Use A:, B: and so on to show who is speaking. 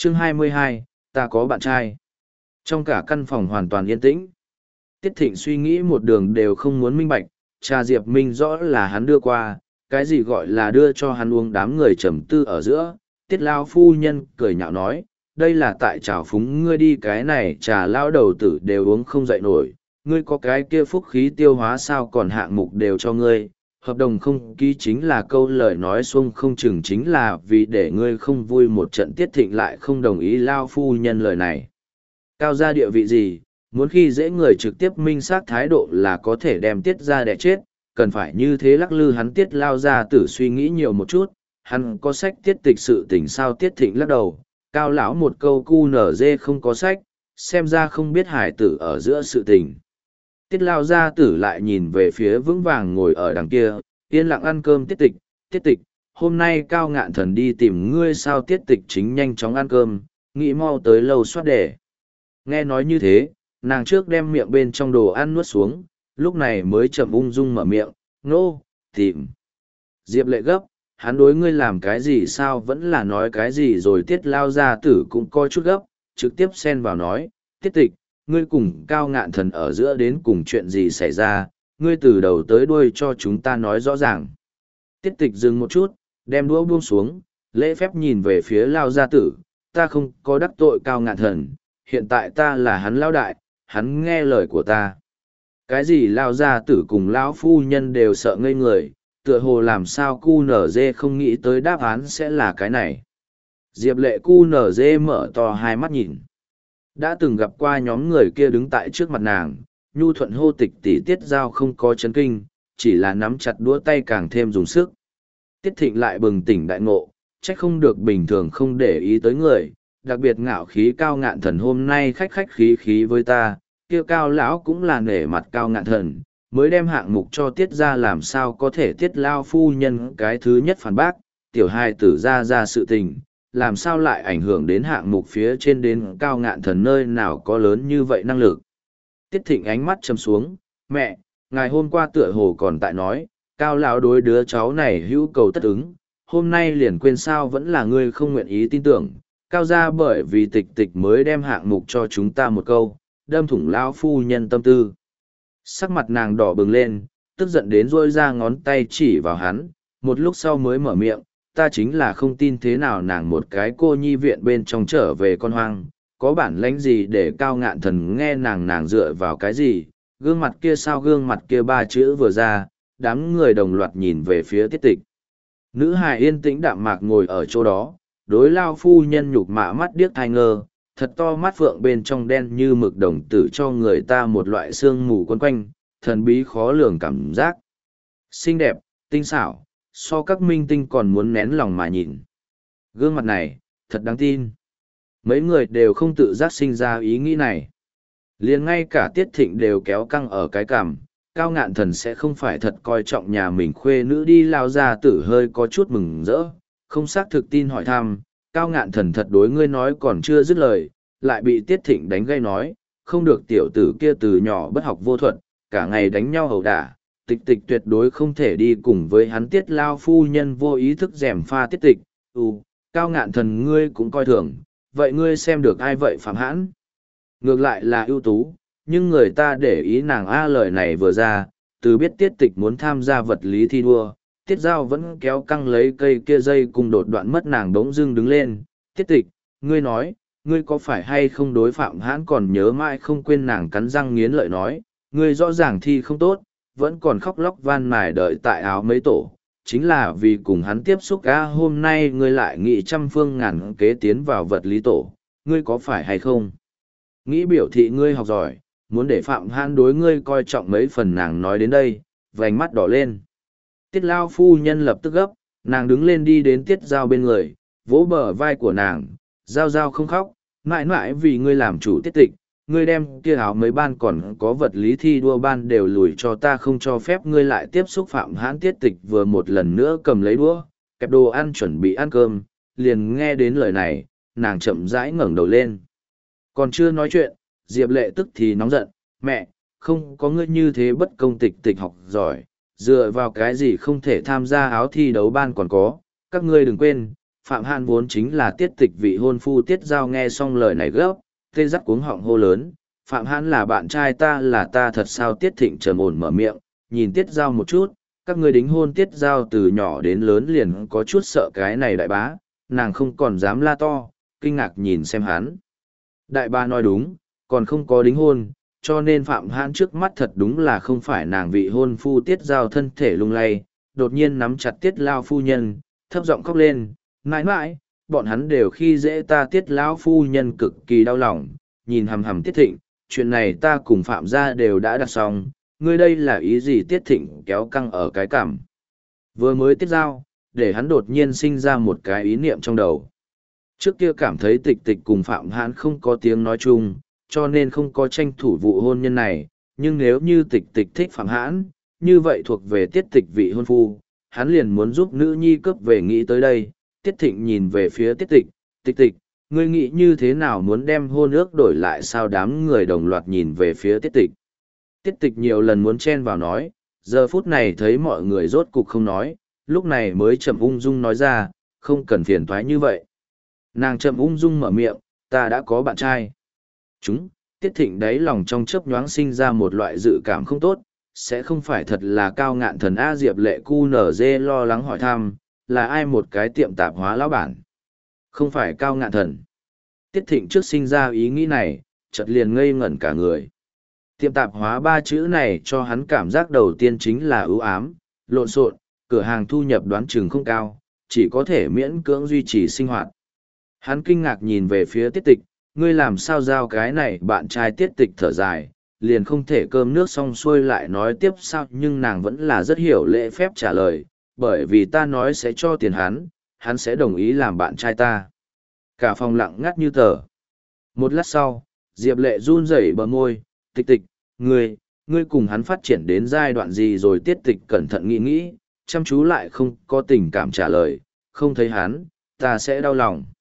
A: Chương 22, ta có bạn trai. Trong cả căn phòng hoàn toàn yên tĩnh. Tiết Thịnh suy nghĩ một đường đều không muốn minh bạch, trà Diệp Minh rõ là hắn đưa qua, cái gì gọi là đưa cho hắn uống, đám người trầm tư ở giữa. Tiết Lao phu nhân cười nhạo nói, đây là tại trào phúng ngươi đi, cái này trà lao đầu tử đều uống không dậy nổi, ngươi có cái kia phúc khí tiêu hóa sao còn hạng mục đều cho ngươi. Hợp đồng không ký chính là câu lời nói xuông không chừng chính là vì để ngươi không vui một trận. Tiết Thịnh lại không đồng ý Lao phu nhân lời này. Cao gia địa vị gì, muốn khi dễ người trực tiếp minh xác thái độ là có thể đem Tiết ra đẻ chết, cần phải như thế lắc lư hắn. Tiết Lao gia tử suy nghĩ nhiều một chút, hắn có sách tiết tịch sự tình sao? Tiết Thịnh lắc đầu, Cao lão một câu cu nở dê không có sách, xem ra không biết hải tử ở giữa sự tình. Tiết Lao gia tử lại nhìn về phía vững vàng ngồi ở đằng kia, yên lặng ăn cơm. Tiết tịch, hôm nay Cao Ngạn Thần đi tìm ngươi sao? Tiết tịch chính nhanh chóng ăn cơm, nghĩ mau tới lâu soát để. Nghe nói như thế, nàng trước đem miệng bên trong đồ ăn nuốt xuống, lúc này mới chậm ung dung mở miệng, nô, tìm. Diệp Lệ gấp, hắn đối ngươi làm cái gì sao, vẫn là nói cái gì rồi? Tiết Lao gia tử cũng coi chút gấp, trực tiếp xen vào nói, Tiết tịch, ngươi cùng Cao Ngạn Thần ở giữa đến cùng chuyện gì xảy ra, ngươi từ đầu tới đuôi cho chúng ta nói rõ ràng. Tiết tịch dừng một chút, đem đũa buông xuống, lễ phép nhìn về phía Lao gia tử, ta không có đắc tội Cao Ngạn Thần, hiện tại ta là hắn lão đại, hắn nghe lời của ta. Cái gì? Lao gia tử cùng lão phu nhân đều sợ ngây người, tựa hồ làm sao cu nở dê không nghĩ tới đáp án sẽ là cái này. Diệp Lệ cu nở dê mở to hai mắt nhìn. Đã từng gặp qua nhóm người kia đứng tại trước mặt nàng, nhu thuận hô tịch tỷ. Tiết Giao không có chấn kinh, chỉ là nắm chặt đũa tay càng thêm dùng sức. Tiết Thịnh lại bừng tỉnh đại ngộ, trách không được bình thường không để ý tới người, đặc biệt ngạo khí Cao Ngạn Thần hôm nay khách khách khí khí với ta, kia Cao lão cũng là nể mặt Cao Ngạn Thần, mới đem hạng mục cho Tiết ra. Làm sao có thể? Tiết Lao phu nhân cái thứ nhất phản bác, tiểu hài tử ra sự tình, làm sao lại ảnh hưởng đến hạng mục phía trên, đến Cao Ngạn Thần nơi nào có lớn như vậy năng lực. Tiết Thịnh ánh mắt châm xuống, mẹ, ngài hôm qua tựa hồ còn tại nói, Cao lão đối đứa cháu này hữu cầu tất ứng, hôm nay liền quên sao? Vẫn là ngươi không nguyện ý tin tưởng, Cao gia bởi vì tịch tịch mới đem hạng mục cho chúng ta một câu, đâm thủng lão phu nhân tâm tư. Sắc mặt nàng đỏ bừng lên, tức giận đến rôi ra ngón tay chỉ vào hắn, một lúc sau mới mở miệng, ta chính là không tin thế nào nàng một cái cô nhi viện bên trong trở về con hoang, có bản lãnh gì để Cao Ngạn Thần nghe nàng dựa vào cái gì? Gương mặt kia sao? Gương mặt kia ba chữ vừa ra, đám người đồng loạt nhìn về phía Tiết Tịch. Nữ hài yên tĩnh đạm mạc ngồi ở chỗ đó, đối Lao phu nhân nhục mạ mắt điếc thai ngơ, thật to mắt phượng bên trong đen như mực đồng tử, cho người ta một loại sương mù quấn quanh, thần bí khó lường cảm giác. Xinh đẹp, tinh xảo, so các minh tinh còn muốn nén lòng mà nhìn. Gương mặt này, thật đáng tin. Mấy người đều không tự giác sinh ra ý nghĩ này. Liền ngay cả Tiết Thịnh đều kéo căng ở cái cằm. Cao Ngạn Thần sẽ không phải thật coi trọng nhà mình khuê nữ đi? Lao ra tử hơi có chút mừng rỡ, không xác thực tin hỏi thăm, Cao Ngạn Thần thật đối ngươi nói còn chưa dứt lời, lại bị Tiết Thịnh đánh gây nói, không được, tiểu tử kia từ nhỏ bất học vô thuật, cả ngày đánh nhau ẩu đả, tịch tịch tuyệt đối không thể đi cùng với hắn. Tiết Lao phu nhân vô ý thức gièm pha Tiết Tịch, Cao Ngạn Thần ngươi cũng coi thường, vậy ngươi xem được ai vậy? Phạm Hãn ngược lại là ưu tú, nhưng người ta để ý nàng a. Lời này vừa ra, từ biết Tiết Tịch muốn tham gia vật lý thi đua, Tiết Giao vẫn kéo căng lấy cây kia dây cùng đột đoạn mất, nàng đống dưng đứng lên. Tiết Tịch, ngươi nói, ngươi có phải hay không đối Phạm Hãn còn nhớ mãi không quên? Nàng cắn răng nghiến lợi nói, ngươi rõ ràng thi không tốt, vẫn còn khóc lóc van mài đợi tại áo mấy tổ, chính là vì cùng hắn tiếp xúc a. Hôm nay ngươi lại nghĩ trăm phương ngàn kế tiến vào vật lý tổ, ngươi có phải hay không nghĩ biểu thị ngươi học giỏi, muốn để Phạm Hãn đối ngươi coi trọng mấy phần? Nàng nói đến đây, vành mắt đỏ lên. Tiết Lao phu nhân lập tức gấp, nàng đứng lên đi đến Tiết Giao bên người, vỗ bờ vai của nàng, Giao Giao không khóc, mãi mãi vì ngươi làm chủ. Tiết Tịch, ngươi đem kia áo mấy ban còn có vật lý thi đua ban đều lùi cho ta, không cho phép ngươi lại tiếp xúc Phạm Hãn. Tiết Tịch vừa một lần nữa cầm lấy đũa, kẹp đồ ăn chuẩn bị ăn cơm, liền nghe đến lời này, nàng chậm rãi ngẩng đầu lên. Còn chưa nói chuyện, Diệp Lệ tức thì nóng giận, mẹ, không có ngươi như thế bất công, Tịch Tịch học giỏi, dựa vào cái gì không thể tham gia áo thi đấu ban? Còn có, các ngươi đừng quên, Phạm Hàn vốn chính là tiết tịch vị hôn phu Tiết Giao nghe xong lời này gấp, tê dắt cuống họng hô lớn, Phạm Hàn là bạn trai ta là ta thật sao? Tiết Thịnh trầm ổn mở miệng, nhìn Tiết Giao một chút, các ngươi đính hôn. Tiết Giao từ nhỏ đến lớn liền có chút sợ cái này đại bá, nàng không còn dám la to, kinh ngạc nhìn xem hắn. Đại bá nói đúng, còn không có đính hôn, cho nên Phạm Hãn trước mắt thật đúng là không phải nàng vị hôn phu. Tiết Giao thân thể lung lay, đột nhiên nắm chặt Tiết Lao phu nhân, thấp giọng khóc lên, mãi mãi, bọn hắn đều khi dễ ta. Tiết Lão phu nhân cực kỳ đau lòng, nhìn hằm hằm Tiết Thịnh, chuyện này ta cùng Phạm gia đều đã đặt xong, ngươi đây là ý gì? Tiết Thịnh kéo căng ở cái cảm. Vừa mới Tiết Giao, để hắn đột nhiên sinh ra một cái ý niệm trong đầu. Trước kia cảm thấy Tịch Tịch cùng Phạm Hãn không có tiếng nói chung, cho nên không có tranh thủ vụ hôn nhân này, nhưng nếu như Tịch Tịch thích Phạm Hãn, như vậy thuộc về Tiết Tịch vị hôn phu, hắn liền muốn giúp nữ nhi cướp về. Nghĩ tới đây, Tiết Thịnh nhìn về phía Tiết Tịch, Tịch Tịch, ngươi nghĩ như thế nào, muốn đem hôn ước đổi lại sao? Đám người đồng loạt nhìn về phía Tiết Tịch. Tiết Tịch nhiều lần muốn chen vào nói, giờ phút này thấy mọi người rốt cục không nói, lúc này mới chậm ung dung nói ra, không cần phiền toái như vậy. Nàng chậm ung dung mở miệng, ta đã có bạn trai. Tiết Thịnh đáy lòng trong chớp nhoáng sinh ra một loại dự cảm không tốt, sẽ không phải thật là Cao Ngạn Thần A? Diệp Lệ cu nở dê lo lắng hỏi thăm, là ai? Một cái tiệm tạp hóa lão bản. Không phải Cao Ngạn Thần. Tiết Thịnh trước sinh ra ý nghĩ này, chợt liền ngây ngẩn cả người. Tiệm tạp hóa ba chữ này cho hắn cảm giác đầu tiên chính là ưu ám, lộn xộn, cửa hàng thu nhập đoán chừng không cao, chỉ có thể miễn cưỡng duy trì sinh hoạt. Hắn kinh ngạc nhìn về phía Tiết Tịch, ngươi làm sao giao cái này bạn trai? Tiết Tịch thở dài, liền không thể cơm nước xong xuôi lại nói tiếp sao, nhưng nàng vẫn là rất hiểu lễ phép trả lời, bởi vì ta nói sẽ cho tiền hắn sẽ đồng ý làm bạn trai ta. Cả phòng lặng ngắt như tờ. Một lát sau, Diệp Lệ run rẩy bờ môi, Tịch Tịch, ngươi cùng hắn phát triển đến giai đoạn gì rồi? Tiết Tịch cẩn thận nghĩ nghĩ, chăm chú lại không có tình cảm trả lời, không thấy hắn, ta sẽ đau lòng.